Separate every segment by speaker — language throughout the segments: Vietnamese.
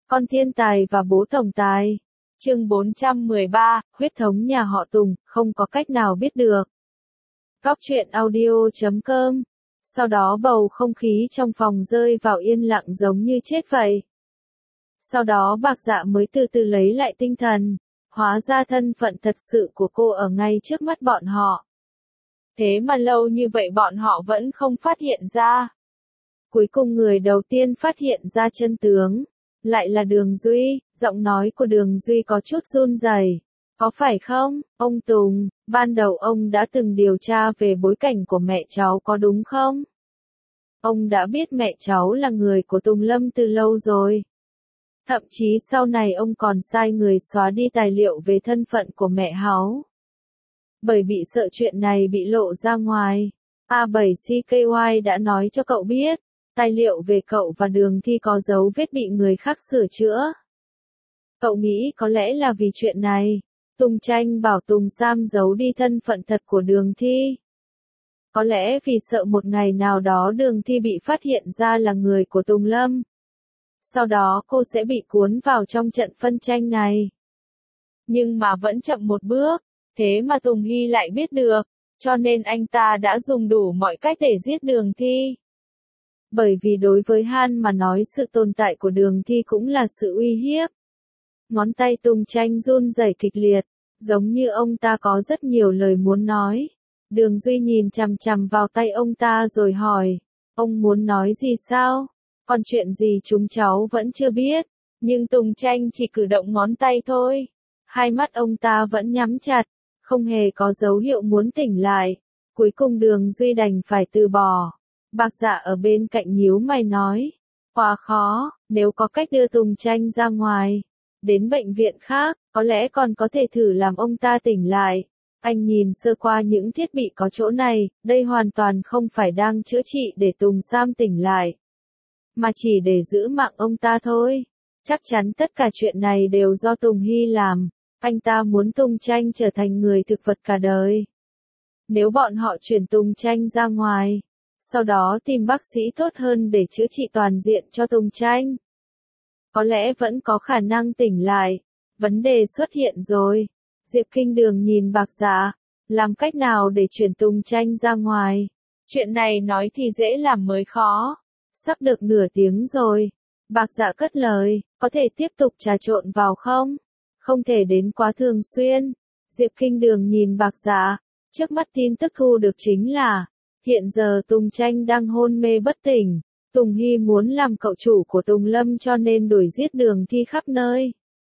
Speaker 1: Con thiên tài và bố tổng tài. Chương 413, huyết thống nhà họ Tùng, không có cách nào biết được. Góc truyện audio.com. Sau đó bầu không khí trong phòng rơi vào yên lặng giống như chết vậy. Sau đó Bạc Dạ mới từ từ lấy lại tinh thần, hóa ra thân phận thật sự của cô ở ngay trước mắt bọn họ. Thế mà lâu như vậy bọn họ vẫn không phát hiện ra. Cuối cùng người đầu tiên phát hiện ra chân tướng, lại là Đường Duy. Giọng nói của Đường Duy có chút run rẩy. Có phải không, ông Tùng, ban đầu ông đã từng điều tra về bối cảnh của mẹ cháu có đúng không? Ông đã biết mẹ cháu là người của Tùng Lâm từ lâu rồi. Thậm chí sau này ông còn sai người xóa đi tài liệu về thân phận của mẹ háu. Bởi bị sợ chuyện này bị lộ ra ngoài, A7CKY đã nói cho cậu biết, tài liệu về cậu và Đường Thi có dấu vết bị người khác sửa chữa. Cậu nghĩ có lẽ là vì chuyện này, Tùng Tranh bảo Tùng Sam giấu đi thân phận thật của Đường Thi. Có lẽ vì sợ một ngày nào đó Đường Thi bị phát hiện ra là người của Tùng Lâm. Sau đó cô sẽ bị cuốn vào trong trận phân tranh này. Nhưng mà vẫn chậm một bước, thế mà Tùng Hy lại biết được, cho nên anh ta đã dùng đủ mọi cách để giết Đường Thi. Bởi vì đối với Han mà nói sự tồn tại của Đường Thi cũng là sự uy hiếp. Ngón tay Tùng Tranh run rẩy kịch liệt, giống như ông ta có rất nhiều lời muốn nói. Đường Duy nhìn chằm chằm vào tay ông ta rồi hỏi, ông muốn nói gì sao? Còn chuyện gì chúng cháu vẫn chưa biết, nhưng Tùng Tranh chỉ cử động ngón tay thôi. Hai mắt ông ta vẫn nhắm chặt, không hề có dấu hiệu muốn tỉnh lại. Cuối cùng Đường Duy đành phải từ bỏ. Bạc Dạ ở bên cạnh nhíu mày nói, quá khó, nếu có cách đưa Tùng Tranh ra ngoài, đến bệnh viện khác, có lẽ còn có thể thử làm ông ta tỉnh lại. Anh nhìn sơ qua những thiết bị có chỗ này, đây hoàn toàn không phải đang chữa trị để Tùng Sam tỉnh lại, mà chỉ để giữ mạng ông ta thôi. Chắc chắn tất cả chuyện này đều do Tùng Hy làm. Anh ta muốn Tùng Tranh trở thành người thực vật cả đời. Nếu bọn họ chuyển Tùng Tranh ra ngoài, sau đó tìm bác sĩ tốt hơn để chữa trị toàn diện cho Tùng Tranh, có lẽ vẫn có khả năng tỉnh lại. Vấn đề xuất hiện rồi. Diệp Kinh Đường nhìn Bạc Dạ, làm cách nào để chuyển Tùng Tranh ra ngoài? Chuyện này nói thì dễ làm mới khó. Sắp được nửa tiếng rồi. Bạc Dạ cất lời, có thể tiếp tục trà trộn vào không? Không thể đến quá thường xuyên. Diệp Kinh Đường nhìn Bạc Dạ, trước mắt tin tức thu được chính là, hiện giờ Tùng Tranh đang hôn mê bất tỉnh. Tùng Hy muốn làm cậu chủ của Tùng Lâm cho nên đuổi giết Đường Thi khắp nơi.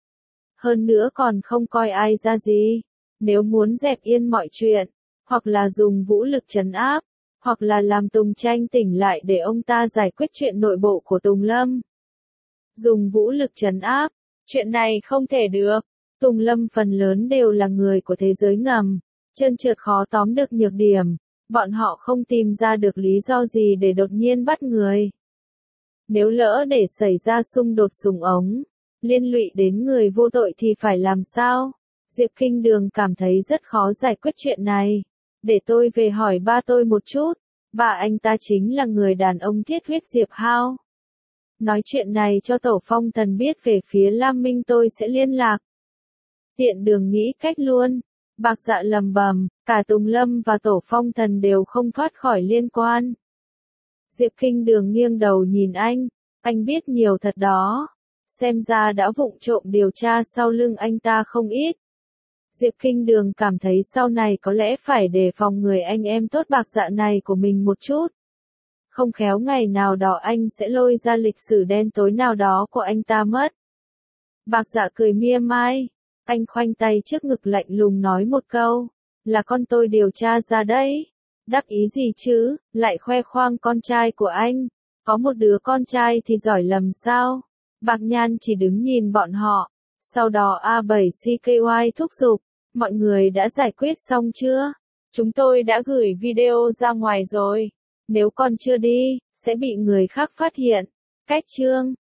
Speaker 1: Hơn nữa còn không coi ai ra gì. Nếu muốn dẹp yên mọi chuyện, hoặc là dùng vũ lực trấn áp, hoặc là làm Tùng Tranh tỉnh lại để ông ta giải quyết chuyện nội bộ của Tùng Lâm. Dùng vũ lực trấn áp, chuyện này không thể được. Tùng Lâm phần lớn đều là người của thế giới ngầm, trơn trượt khó tóm được nhược điểm. Bọn họ không tìm ra được lý do gì để đột nhiên bắt người. Nếu lỡ để xảy ra xung đột súng ống, liên lụy đến người vô tội thì phải làm sao? Diệp Kinh Đường cảm thấy rất khó giải quyết chuyện này. Để tôi về hỏi ba tôi một chút. Ba anh ta chính là người đàn ông thiết huyết Diệp Hao. Nói chuyện này cho Tổ Phong Thần biết về phía Lam Minh tôi sẽ liên lạc. Tiện Đường nghĩ cách luôn. Bạc Dạ lầm bầm, cả Tùng Lâm và Tổ Phong Thần đều không thoát khỏi liên quan. Diệp Kinh Đường nghiêng đầu nhìn anh biết nhiều thật đó. Xem ra đã vụng trộm điều tra sau lưng anh ta không ít. Diệp Kinh Đường cảm thấy sau này có lẽ phải đề phòng người anh em tốt Bạc Dạ này của mình một chút. Không khéo ngày nào đó anh sẽ lôi ra lịch sử đen tối nào đó của anh ta mất. Bạc Dạ cười mỉa mai. Anh khoanh tay trước ngực lạnh lùng nói một câu, là con tôi điều tra ra đấy. Đắc ý gì chứ, lại khoe khoang con trai của anh. Có một đứa con trai thì giỏi lầm sao? Bạc Nhan chỉ đứng nhìn bọn họ. Sau đó A7CKY thúc giục, mọi người đã giải quyết xong chưa? Chúng tôi đã gửi video ra ngoài rồi. Nếu con chưa đi, sẽ bị người khác phát hiện. Cách chương